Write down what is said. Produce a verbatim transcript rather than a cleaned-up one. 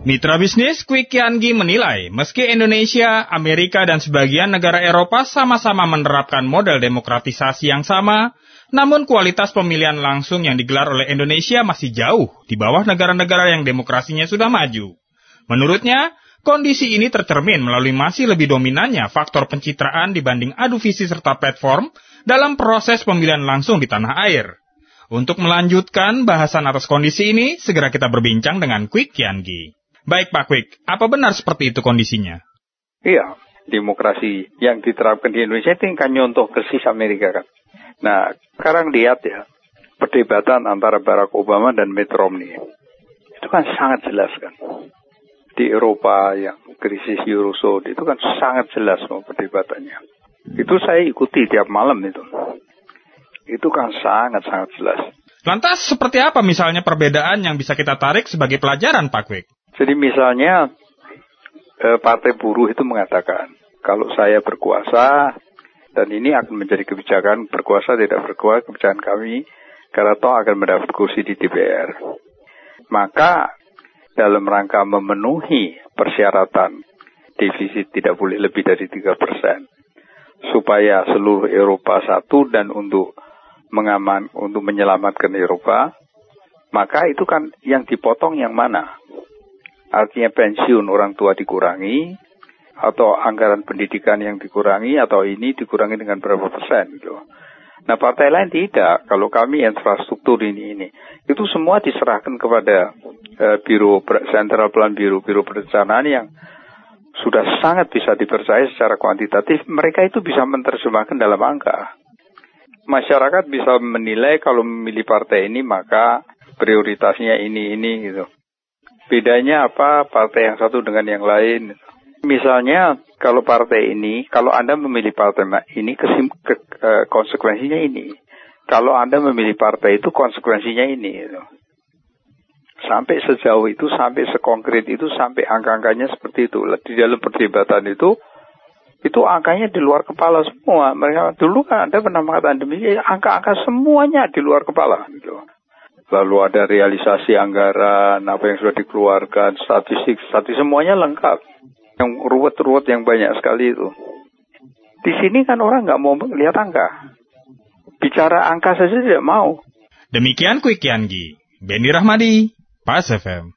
Mitra bisnis Kwik Kiangi menilai, meski Indonesia, Amerika, dan sebagian negara Eropa sama-sama menerapkan model demokratisasi yang sama, namun kualitas pemilihan langsung yang digelar oleh Indonesia masih jauh di bawah negara-negara yang demokrasinya sudah maju. Menurutnya, kondisi ini tercermin melalui masih lebih dominannya faktor pencitraan dibanding adu visi serta platform dalam proses pemilihan langsung di tanah air. Untuk melanjutkan bahasan atas kondisi ini, segera kita berbincang dengan Kwik Kiangi. Baik Pak Kwik, apa benar seperti itu kondisinya? Iya, demokrasi yang diterapkan di Indonesia itu kan nyontoh persis Amerika kan. Nah, sekarang lihat ya, perdebatan antara Barack Obama dan Mitt Romney. Itu kan sangat jelas kan. Di Eropa yang krisis Eurozone itu kan sangat jelas mau perdebatannya. Itu saya ikuti tiap malam itu. Itu kan sangat-sangat jelas. Lantas seperti apa misalnya perbedaan yang bisa kita tarik sebagai pelajaran Pak Kwik? Jadi misalnya eh, Partai Buruh itu mengatakan, kalau saya berkuasa, dan ini akan menjadi kebijakan berkuasa tidak berkuasa kebijakan kami, karena toh akan mendapat kursi di D P R. Maka dalam rangka memenuhi persyaratan defisit tidak boleh lebih dari tiga persen, supaya seluruh Eropa satu dan untuk mengaman, untuk menyelamatkan Eropa, maka itu kan yang dipotong yang mana? Artinya pensiun orang tua dikurangi, atau anggaran pendidikan yang dikurangi, atau ini dikurangi dengan berapa persen gitu. Nah partai lain tidak, kalau kami infrastruktur ini ini itu semua diserahkan kepada uh, Biro Sentral Plan Biro, Biro Perencanaan yang sudah sangat bisa dipercaya secara kuantitatif. Mereka itu bisa menerjemahkan dalam angka. Masyarakat bisa menilai kalau memilih partai ini maka prioritasnya ini ini gitu. Bedanya apa partai yang satu dengan yang lain? Misalnya kalau partai ini, kalau Anda memilih partai ini, kesim, ke, ke, konsekuensinya ini. Kalau Anda memilih partai itu, konsekuensinya ini. Gitu. Sampai sejauh itu, sampai sekonkret itu, sampai angka-angkanya seperti itu. Di dalam perdebatan itu, itu angkanya di luar kepala semua. Mereka dulu kan Anda pernah mengatakan demikian, angka-angka semuanya di luar kepala. Gitu. Lalu ada realisasi anggaran, apa yang sudah dikeluarkan, statistik, statistik semuanya lengkap. Yang ruwet-ruwet yang banyak sekali itu. Di sini kan orang nggak mau lihat angka. Bicara angka saja tidak mau. Demikian Kwik Kiangi, Benny Rahmadi, Pas F M.